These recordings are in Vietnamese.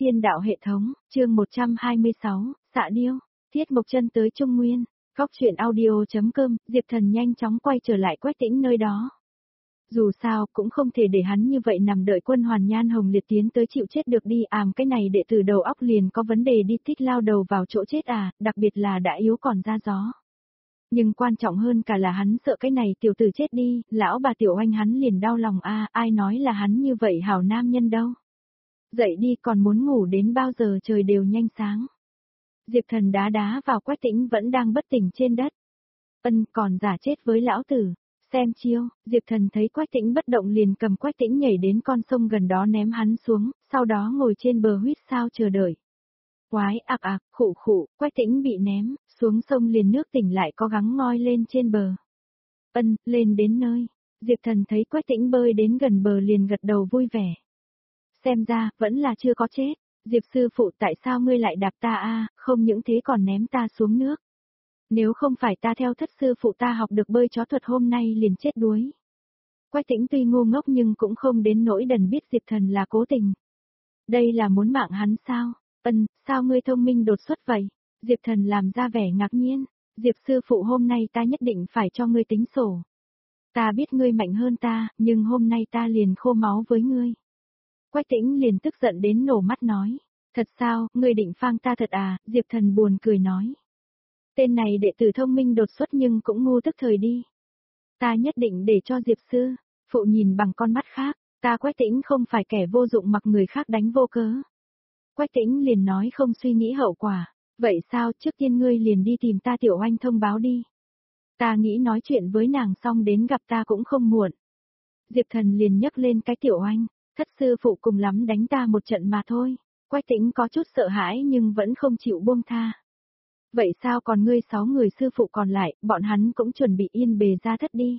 Thiên đạo hệ thống, chương 126, xạ điêu, Thiết Mộc Chân tới Trung Nguyên, góc truyện audio.com, Diệp Thần nhanh chóng quay trở lại Quách Tĩnh nơi đó. Dù sao, cũng không thể để hắn như vậy nằm đợi Quân Hoàn Nhan Hồng Liệt tiến tới chịu chết được đi, cái này đệ tử đầu óc liền có vấn đề đi, thích lao đầu vào chỗ chết đặc biệt là đã yếu còn ra gió. Nhưng quan trọng hơn cả là hắn sợ cái này tiểu tử chết đi, lão bà Tiểu Oanh hắn liền đau lòng ai nói là hắn như vậy hảo nam nhân đâu. Dậy đi, còn muốn ngủ đến bao giờ, trời đều nhanh sáng. Diệp Thần đá vào Quách Tĩnh vẫn đang bất tỉnh trên đất. Còn giả chết với lão tử. Xem chiêu, Diệp Thần thấy Quách Tĩnh bất động liền cầm Quách Tĩnh nhảy đến con sông gần đó ném hắn xuống, sau đó ngồi trên bờ huýt sáo chờ đợi. Quái khụ, Quách Tĩnh bị ném, xuống sông liền nước tỉnh lại có gắng ngoi lên trên bờ. Lên đến nơi. Diệp Thần thấy Quách Tĩnh bơi đến gần bờ liền gật đầu vui vẻ. Xem ra, vẫn là chưa có chết. Diệp sư phụ, tại sao ngươi lại đạp ta không những thế còn ném ta xuống nước. Nếu không phải ta theo thất sư phụ ta học được bơi chó thuật hôm nay liền chết đuối. Quách Tĩnh tuy ngu ngốc nhưng cũng không đến nỗi đần biết Diệp Thần là cố tình. Đây là muốn mạng hắn sao? Sao ngươi thông minh đột xuất vậy? Diệp Thần làm ra vẻ ngạc nhiên. Diệp sư phụ, hôm nay ta nhất định phải cho ngươi tính sổ. Ta biết ngươi mạnh hơn ta, nhưng hôm nay ta liền khô máu với ngươi. Quách Tĩnh liền tức giận đến nổ mắt nói. Thật sao, ngươi định phang ta thật Diệp Thần buồn cười nói. Tên này đệ tử thông minh đột xuất nhưng cũng ngu tức thời đi. Ta nhất định để cho Diệp sư phụ nhìn bằng con mắt khác, ta Quách Tĩnh không phải kẻ vô dụng mặc người khác đánh vô cớ. Quách Tĩnh liền nói không suy nghĩ hậu quả, vậy sao, trước tiên ngươi liền đi tìm ta Tiểu Oanh thông báo đi. Ta nghĩ nói chuyện với nàng xong đến gặp ta cũng không muộn. Diệp Thần liền nhấc lên cái Tiểu Oanh, thất sư phụ cùng lắm đánh ta một trận mà thôi. Quách Tĩnh có chút sợ hãi nhưng vẫn không chịu buông tha. Vậy sao, còn ngươi 6 người sư phụ còn lại, bọn hắn cũng chuẩn bị yên bề ra thất đi.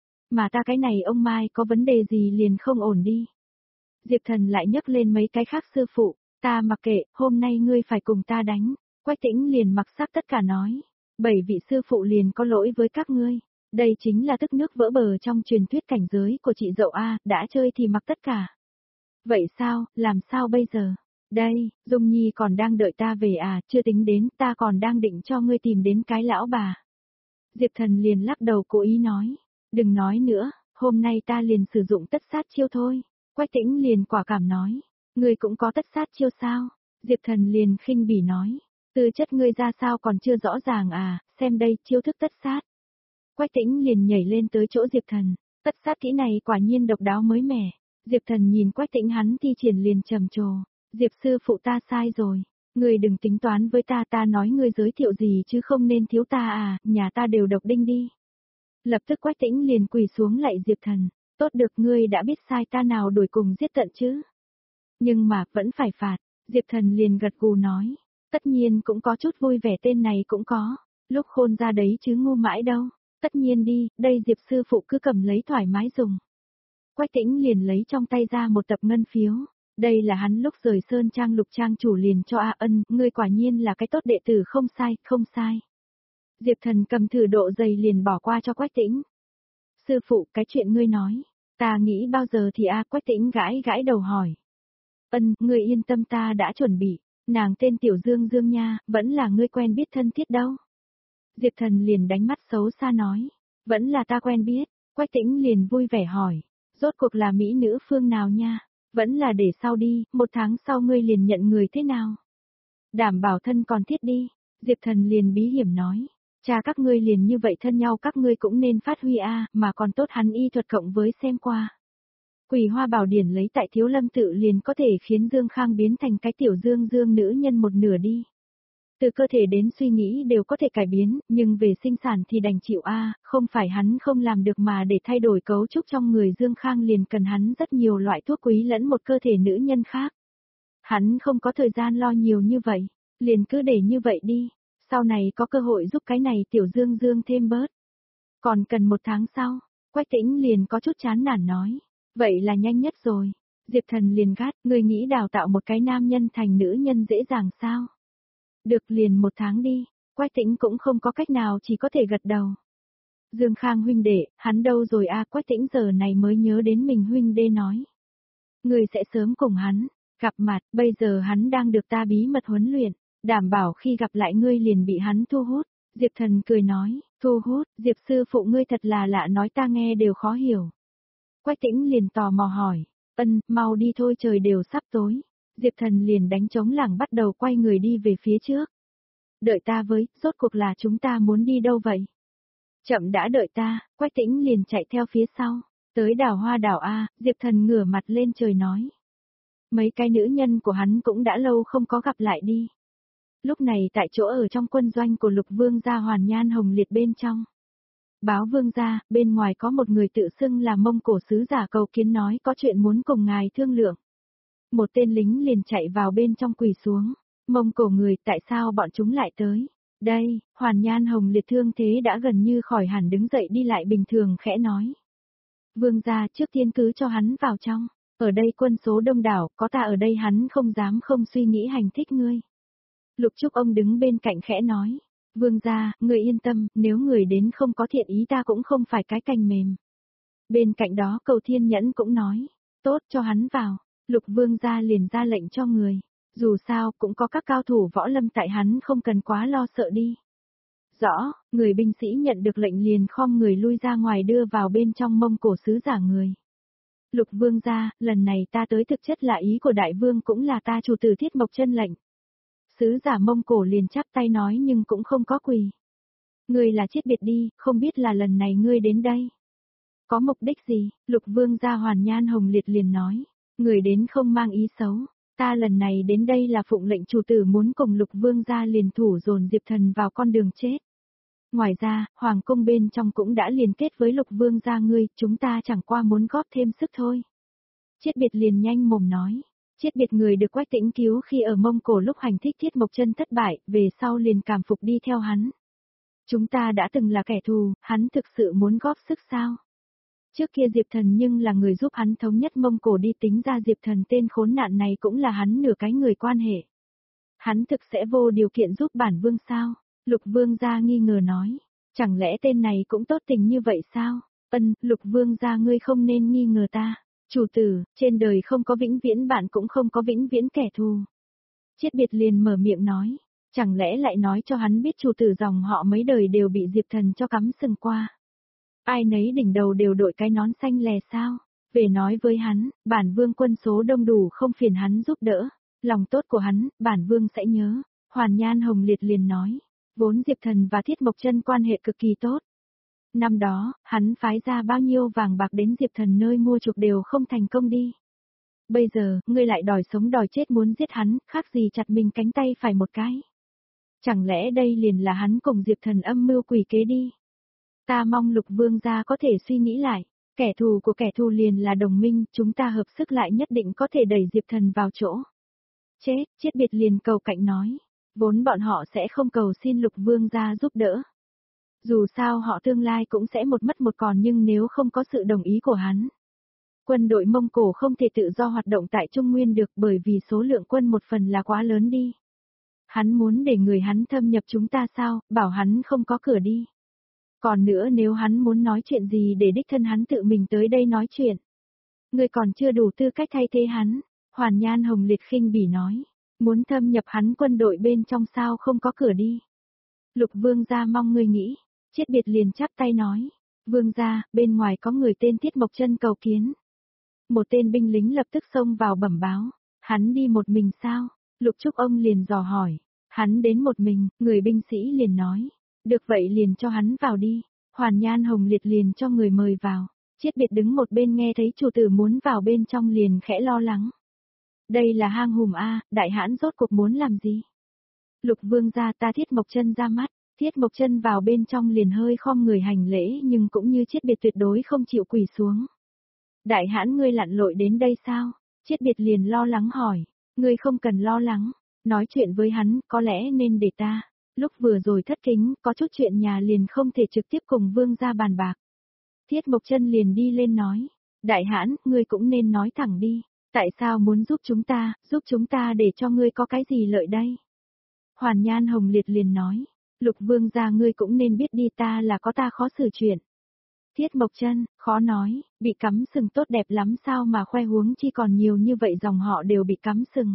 Mà ta cái này ông Mai có vấn đề gì liền không ổn đi. Diệp Thần lại nhấc lên mấy cái khác sư phụ, ta mặc kệ, hôm nay ngươi phải cùng ta đánh. Quách Tĩnh liền mặc sắc tất cả nói, 7 vị sư phụ liền có lỗi với các ngươi. Đây chính là tức nước vỡ bờ trong truyền thuyết cảnh giới của chị dậu đã chơi thì mặc tất cả. Vậy sao, làm sao bây giờ? Đây, Dung Nhi còn đang đợi ta về chưa tính đến, ta còn đang định cho ngươi tìm đến cái lão bà. Diệp Thần liền lắc đầu cố ý nói, đừng nói nữa, hôm nay ta liền sử dụng tất sát chiêu thôi. Quách Tĩnh liền quả cảm nói, ngươi cũng có tất sát chiêu sao? Diệp Thần liền khinh bỉ nói, tư chất ngươi ra sao còn chưa rõ ràng xem đây, chiêu thức tất sát. Quách Tĩnh liền nhảy lên tới chỗ Diệp Thần, tất sát kỹ này quả nhiên độc đáo mới mẻ. Diệp Thần nhìn Quách Tĩnh hắn thi triển liền trầm trồ, Diệp sư phụ ta sai rồi, ngươi đừng tính toán với ta nói ngươi giới thiệu gì chứ không nên thiếu ta nhà ta đều độc đinh đi. Lập tức Quách Tĩnh liền quỳ xuống lạy Diệp Thần, tốt được, ngươi đã biết sai, ta nào đuổi cùng giết tận chứ. Nhưng mà, vẫn phải phạt, Diệp Thần liền gật gù nói, tất nhiên cũng có chút vui vẻ, tên này cũng có, lúc khôn ra đấy chứ ngu mãi đâu, tất nhiên đi, đây Diệp sư phụ cứ cầm lấy thoải mái dùng. Quách Tĩnh liền lấy trong tay ra một tập ngân phiếu, đây là hắn lúc rời Sơn Trang Lục Trang chủ liền cho ngươi quả nhiên là cái tốt đệ tử, không sai. Diệp Thần cầm thử độ dày liền bỏ qua cho Quách Tĩnh. Sư phụ, cái chuyện ngươi nói, ta nghĩ bao giờ thì Quách Tĩnh gãi đầu hỏi. Ngươi yên tâm, ta đã chuẩn bị, nàng tên Tiểu Dương Dương nha, vẫn là ngươi quen biết thân thiết đâu. Diệp Thần liền đánh mắt xấu xa nói, vẫn là ta quen biết. Quách Tĩnh liền vui vẻ hỏi, rốt cuộc là mỹ nữ phương nào nha, vẫn là để sau đi, 1 tháng sau ngươi liền nhận người thế nào. Đảm bảo thân còn thiết đi. Diệp Thần liền bí hiểm nói, cha các ngươi liền như vậy thân nhau, các ngươi cũng nên phát huy mà còn tốt hắn y thuật cộng với xem qua. Quỳ Hoa Bảo Điển lấy tại Thiếu Lâm tự liền có thể khiến Dương Khang biến thành cái Tiểu Dương Dương nữ nhân một nửa đi. Từ cơ thể đến suy nghĩ đều có thể cải biến, nhưng về sinh sản thì đành chịu không phải hắn không làm được, mà để thay đổi cấu trúc trong người Dương Khang liền cần hắn rất nhiều loại thuốc quý lẫn một cơ thể nữ nhân khác. Hắn không có thời gian lo nhiều như vậy, liền cứ để như vậy đi, sau này có cơ hội giúp cái này Tiểu Dương Dương thêm bớt. Còn cần 1 tháng sau, Quách Tĩnh liền có chút chán nản nói, vậy là nhanh nhất rồi. Diệp Thần liền gắt, ngươi nghĩ đào tạo một cái nam nhân thành nữ nhân dễ dàng sao? Được, liền 1 tháng đi. Quách Tĩnh cũng không có cách nào, chỉ có thể gật đầu. Dương Khang huynh đệ, hắn đâu rồi Quách Tĩnh giờ này mới nhớ đến mình huynh đê nói. Người sẽ sớm cùng hắn. Gặp mặt, bây giờ hắn đang được ta bí mật huấn luyện, đảm bảo khi gặp lại ngươi liền bị hắn thu hút. Diệp Thần cười nói, thu hút, Diệp sư phụ ngươi thật là lạ, nói ta nghe đều khó hiểu. Quách Tĩnh liền tò mò hỏi, mau đi thôi, trời đều sắp tối. Diệp Thần liền đánh trống lảng bắt đầu quay người đi về phía trước. Đợi ta với, rốt cuộc là chúng ta muốn đi đâu vậy? Chậm đã, đợi ta. Quách Tĩnh liền chạy theo phía sau. Tới đảo Hoa Đảo A, Diệp Thần ngửa mặt lên trời nói. Mấy cái nữ nhân của hắn cũng đã lâu không có gặp lại đi. Lúc này tại chỗ ở trong quân doanh của Lục Vương gia Hoàn Nhan Hồng Liệt bên trong. Báo Vương gia, bên ngoài có một người tự xưng là Mông Cổ sứ giả cầu kiến, nói có chuyện muốn cùng ngài thương lượng. Một tên lính liền chạy vào bên trong quỳ xuống. Mông Cổ người, tại sao bọn chúng lại tới? Đây, Hoàn Nhan Hồng Liệt thương thế đã gần như khỏi hẳn, đứng dậy đi lại bình thường, khẽ nói. Vương gia, trước tiên cứ cho hắn vào trong. Ở đây quân số đông đảo, có ta ở đây hắn không dám không suy nghĩ hành thích ngươi. Lục Trúc ông đứng bên cạnh khẽ nói. Vương gia, người yên tâm, nếu người đến không có thiện ý ta cũng không phải cái cành mềm. Bên cạnh đó Cầu Thiên Nhẫn cũng nói. Tốt, cho hắn vào. Lục Vương gia liền ra lệnh cho người. Dù sao, cũng có các cao thủ võ lâm tại, hắn không cần quá lo sợ đi. Rõ, người binh sĩ nhận được lệnh liền khom người lui ra ngoài, đưa vào bên trong Mông Cổ sứ giả người. Lục Vương gia, lần này ta tới thực chất là ý của đại vương, cũng là ta chủ tử Thiết Mộc Chân lệnh. Sứ giả Mông Cổ liền chắp tay nói nhưng cũng không có quỳ. Ngươi là chết biệt đi, không biết là lần này ngươi đến đây. Có mục đích gì? Lục Vương gia Hoàn Nhan Hồng Liệt liền nói. Người đến không mang ý xấu. Ta lần này đến đây là phụng lệnh chủ tử, muốn cùng Lục Vương gia liền thủ dồn Diệp Thần vào con đường chết. Ngoài ra, Hoàng cung bên trong cũng đã liên kết với Lục Vương gia ngươi, chúng ta chẳng qua muốn góp thêm sức thôi. Chiết Biệt liền nhanh mồm nói. Chiết Biệt người được Quách Tĩnh cứu khi ở Mông Cổ lúc hành thích Thiết Mộc Chân thất bại, về sau liền cảm phục đi theo hắn. Chúng ta đã từng là kẻ thù, hắn thực sự muốn góp sức sao? Trước kia Diệp Thần nhưng là người giúp hắn thống nhất Mông Cổ đi, tính ra Diệp Thần tên khốn nạn này cũng là hắn nửa cái người quan hệ. Hắn thực sẽ vô điều kiện giúp bản vương sao? Lục Vương gia nghi ngờ nói. Chẳng lẽ tên này cũng tốt tình như vậy sao? Lục Vương gia ngươi không nên nghi ngờ ta. Chủ tử, trên đời không có vĩnh viễn bạn, cũng không có vĩnh viễn kẻ thù. Chiết Biệt liền mở miệng nói. Chẳng lẽ lại nói cho hắn biết chủ tử dòng họ mấy đời đều bị Diệp Thần cho cắm sừng qua. Ai nấy đỉnh đầu đều đội cái nón xanh lè sao? Về nói với hắn, bản vương quân số đông đủ, không phiền hắn giúp đỡ. Lòng tốt của hắn, bản vương sẽ nhớ. Hoàn Nhan Hồng Liệt liền nói. Vốn Diệp Thần và Thiết Mộc Chân quan hệ cực kỳ tốt. Năm đó, hắn phái ra bao nhiêu vàng bạc đến Diệp Thần nơi mua chuộc đều không thành công đi. Bây giờ, ngươi lại đòi sống đòi chết muốn giết hắn, khác gì chặt mình cánh tay phải một cái. Chẳng lẽ đây liền là hắn cùng Diệp Thần âm mưu quỷ kế đi? Ta mong Lục Vương gia có thể suy nghĩ lại, kẻ thù của kẻ thù liền là đồng minh, chúng ta hợp sức lại nhất định có thể đẩy Diệp Thần vào chỗ. Chết, Chiết Biệt liền cầu cạnh nói, vốn bọn họ sẽ không cầu xin Lục Vương gia giúp đỡ. Dù sao họ tương lai cũng sẽ một mất một còn, nhưng nếu không có sự đồng ý của hắn, quân đội Mông Cổ không thể tự do hoạt động tại Trung Nguyên được, bởi vì số lượng quân một phần là quá lớn đi. Hắn muốn để người hắn thâm nhập chúng ta sao, bảo hắn không có cửa đi. Còn nữa, nếu hắn muốn nói chuyện gì để đích thân hắn tự mình tới đây nói chuyện. Ngươi còn chưa đủ tư cách thay thế hắn. Hoàn Nhan Hồng Liệt khinh bỉ nói. Muốn thâm nhập hắn quân đội bên trong sao không có cửa đi. Lục Vương gia mong ngươi nghĩ. Chiết Biệt liền chắp tay nói. Vương gia, bên ngoài có người tên Thiết Mộc Chân cầu kiến. Một tên binh lính lập tức xông vào bẩm báo. Hắn đi một mình sao? Lục Trúc ông liền dò hỏi. Hắn đến một mình, người binh sĩ liền nói. Được vậy liền cho hắn vào đi. Hoàn Nhan Hồng Liệt liền cho người mời vào. Chiết Biệt đứng một bên nghe thấy chủ tử muốn vào bên trong liền khẽ lo lắng. Đây là hang hùm a, đại hãn rốt cuộc muốn làm gì? Lục Vương gia, ta Thiết Mộc Chân ra mắt. Thiết Mộc Chân vào bên trong liền hơi khom người hành lễ, nhưng cũng như Chiết Biệt tuyệt đối không chịu quỳ xuống. Đại hãn ngươi lặn lội đến đây sao? Chiết Biệt liền lo lắng hỏi. Ngươi không cần lo lắng. Nói chuyện với hắn, có lẽ nên để ta. Lúc vừa rồi thất kính, có chút chuyện nhà liền không thể trực tiếp cùng vương gia bàn bạc. Thiết Mộc Chân liền đi lên nói. Đại hãn, ngươi cũng nên nói thẳng đi. Tại sao muốn giúp chúng ta để cho ngươi có cái gì lợi đây? Hoàn Nhan Hồng Liệt liền nói. Lục Vương gia ngươi cũng nên biết đi, ta là có ta khó xử chuyện. Thiết Mộc Chân, khó nói, bị cắm sừng tốt đẹp lắm sao mà khoe huống chi còn nhiều như vậy dòng họ đều bị cắm sừng.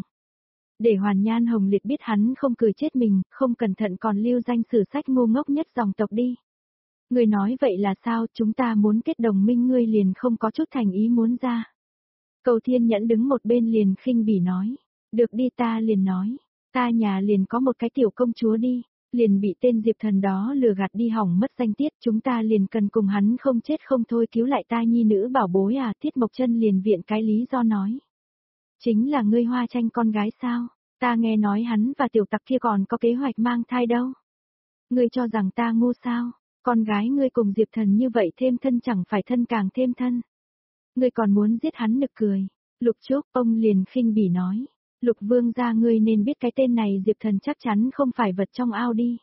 Để Hoàn Nhan Hồng Liệt biết hắn không cười chết mình, không cẩn thận còn lưu danh sử sách ngu ngốc nhất dòng tộc đi. Ngươi nói vậy là sao, chúng ta muốn kết đồng minh ngươi liền không có chút thành ý muốn ra. Cầu Thiên Nhẫn đứng một bên liền khinh bỉ nói. Được đi ta liền nói. Ta nhà liền có một cái tiểu công chúa đi. Liền bị tên Diệp Thần đó lừa gạt đi hỏng mất danh tiết. Chúng ta liền cần cùng hắn không chết không thôi cứu lại ta nhi nữ bảo bối à. Thiết Mộc Chân liền viện cái lý do nói. Chính là ngươi Hoa Tranh con gái sao? Ta nghe nói hắn và tiểu tặc kia còn có kế hoạch mang thai đâu. Ngươi cho rằng ta ngu sao? Con gái ngươi cùng Diệp Thần như vậy thêm thân chẳng phải thân càng thêm thân. Ngươi còn muốn giết hắn nực cười. Lục Trúc, ông liền khinh bỉ nói. Lục Vương gia ngươi nên biết cái tên này Diệp Thần chắc chắn không phải vật trong ao đi.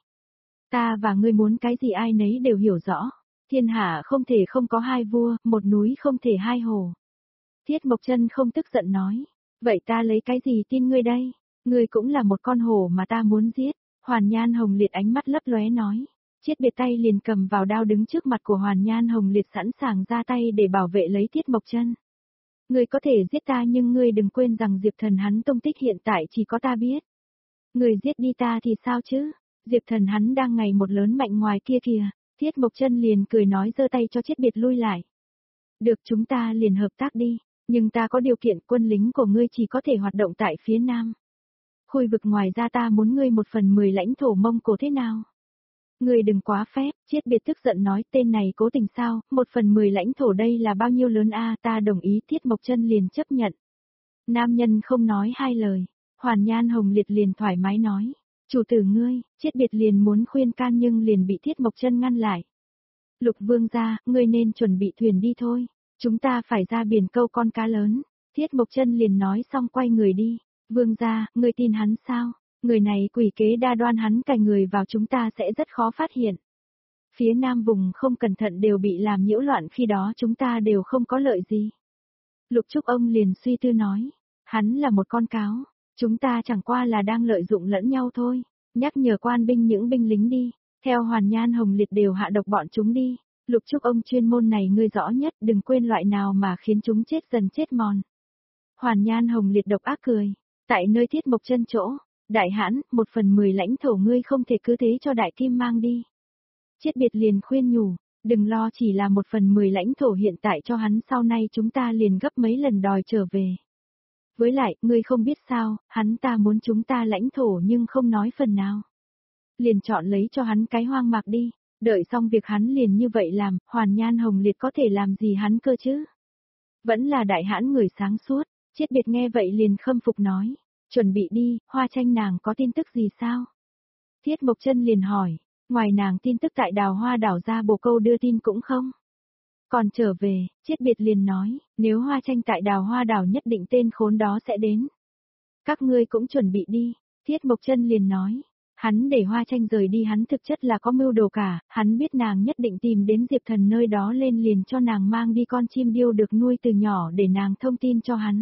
Ta và ngươi muốn cái gì ai nấy đều hiểu rõ. Thiên hạ không thể không có hai vua, một núi không thể hai hồ. Thiết Mộc Chân không tức giận nói. Vậy ta lấy cái gì tin ngươi đây? Ngươi cũng là một con hổ mà ta muốn giết. Hoàn Nhan Hồng Liệt ánh mắt lấp lóe nói. Chiết Biệt tay liền cầm vào đao đứng trước mặt của Hoàn Nhan Hồng Liệt sẵn sàng ra tay để bảo vệ lấy Thiết Mộc Chân. Ngươi có thể giết ta nhưng ngươi đừng quên rằng Diệp Thần hắn tung tích hiện tại chỉ có ta biết. Ngươi giết đi ta thì sao chứ? Diệp Thần hắn đang ngày một lớn mạnh ngoài kia kìa. Thiết Mộc Chân liền cười nói giơ tay cho Chiết Biệt lui lại. Được chúng ta liền hợp tác đi, nhưng ta có điều kiện quân lính của ngươi chỉ có thể hoạt động tại phía nam. Khu vực ngoài ra ta muốn ngươi 1/10 lãnh thổ Mông Cổ thế nào? Ngươi đừng quá phép, Chiết Biệt tức giận nói tên này cố tình sao, 1/10 lãnh thổ đây là bao nhiêu lớn a? Ta đồng ý. Thiết Mộc Chân liền chấp nhận. Nam nhân không nói hai lời, Hoàn Nhan Hồng Liệt liền thoải mái nói, chủ tử ngươi, Chiết Biệt liền muốn khuyên can nhưng liền bị Thiết Mộc Chân ngăn lại. Lục Vương gia, ngươi nên chuẩn bị thuyền đi thôi, chúng ta phải ra biển câu con cá lớn. Thiết Mộc Chân liền nói xong quay người đi. Vương gia, ngươi tin hắn sao? Người này quỷ kế đa đoan hắn cài người vào chúng ta sẽ rất khó phát hiện. Phía nam vùng không cẩn thận đều bị làm nhiễu loạn khi đó chúng ta đều không có lợi gì. Lục Trúc ông liền suy tư nói. Hắn là một con cáo. Chúng ta chẳng qua là đang lợi dụng lẫn nhau thôi. Nhắc nhở quan binh những binh lính đi. Theo Hoàn Nhan Hồng Liệt đều hạ độc bọn chúng đi. Lục Trúc ông chuyên môn này ngươi rõ nhất đừng quên loại nào mà khiến chúng chết dần chết mòn. Hoàn Nhan Hồng Liệt độc ác cười. Tại nơi Thiết Mộc Chân chỗ. Đại hãn, 1/10 lãnh thổ ngươi không thể cứ thế cho Đại Kim mang đi. Chiết Biệt liền khuyên nhủ, đừng lo chỉ là 1/10 lãnh thổ hiện tại cho hắn sau này chúng ta liền gấp mấy lần đòi trở về. Với lại, ngươi không biết sao, hắn ta muốn chúng ta lãnh thổ nhưng không nói phần nào. Liền chọn lấy cho hắn cái hoang mạc đi, đợi xong việc hắn liền như vậy làm, Hoàn Nhan Hồng Liệt có thể làm gì hắn cơ chứ? Vẫn là đại hãn người sáng suốt, Chiết Biệt nghe vậy liền khâm phục nói. Chuẩn bị đi, Hoa Tranh nàng có tin tức gì sao? Thiết Mộc Chân liền hỏi, ngoài nàng tin tức tại Đào Hoa đảo ra bồ câu đưa tin cũng không? Còn trở về, Chiết Biệt liền nói, nếu Hoa Tranh tại Đào Hoa đảo nhất định tên khốn đó sẽ đến. Các ngươi cũng chuẩn bị đi, Thiết Mộc Chân liền nói, hắn để Hoa Tranh rời đi hắn thực chất là có mưu đồ cả, hắn biết nàng nhất định tìm đến Diệp Thần nơi đó lên liền cho nàng mang đi con chim điêu được nuôi từ nhỏ để nàng thông tin cho hắn.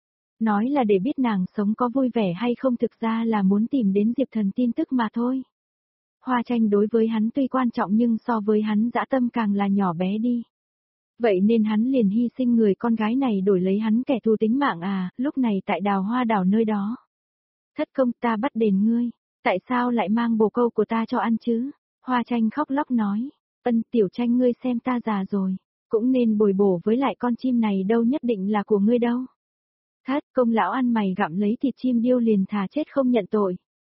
Nói là để biết nàng sống có vui vẻ hay không thực ra là muốn tìm đến Diệp Thần tin tức mà thôi. Hoa Tranh đối với hắn tuy quan trọng nhưng so với hắn dã tâm càng là nhỏ bé đi. Vậy nên hắn liền hy sinh người con gái này đổi lấy hắn kẻ thù tính mạng à, lúc này tại Đào Hoa đảo nơi đó. Thất công ta bắt đền ngươi, tại sao lại mang bồ câu của ta cho ăn chứ? Hoa Tranh khóc lóc nói, Ân Tiểu Tranh ngươi xem ta già rồi, cũng nên bồi bổ với lại con chim này đâu nhất định là của ngươi đâu. Thất công lão ăn mày gặm lấy thịt chim điêu liền thà chết không nhận tội.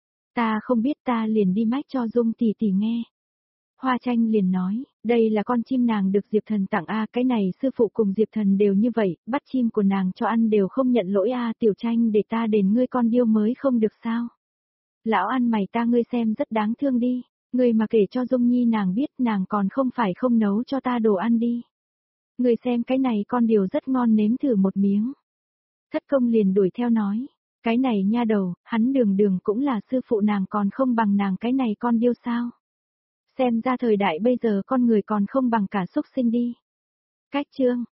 Ta không biết ta liền đi mách cho Dung tỷ tỷ nghe. Hoa Tranh liền nói, đây là con chim nàng được Diệp Thần tặng a, cái này sư phụ cùng Diệp Thần đều như vậy, bắt chim của nàng cho ăn đều không nhận lỗi a, Tiểu Tranh để ta đền ngươi con điêu mới không được sao? Lão ăn mày ta ngươi xem rất đáng thương đi, ngươi mà kể cho Dung Nhi nàng biết nàng còn không phải không nấu cho ta đồ ăn đi. Ngươi xem cái này con điều rất ngon nếm thử một miếng. Thất công liền đuổi theo nói, cái này nha đầu, hắn đường đường cũng là sư phụ nàng còn không bằng nàng cái này con điêu sao. Xem ra thời đại bây giờ con người còn không bằng cả súc sinh đi. Cách chương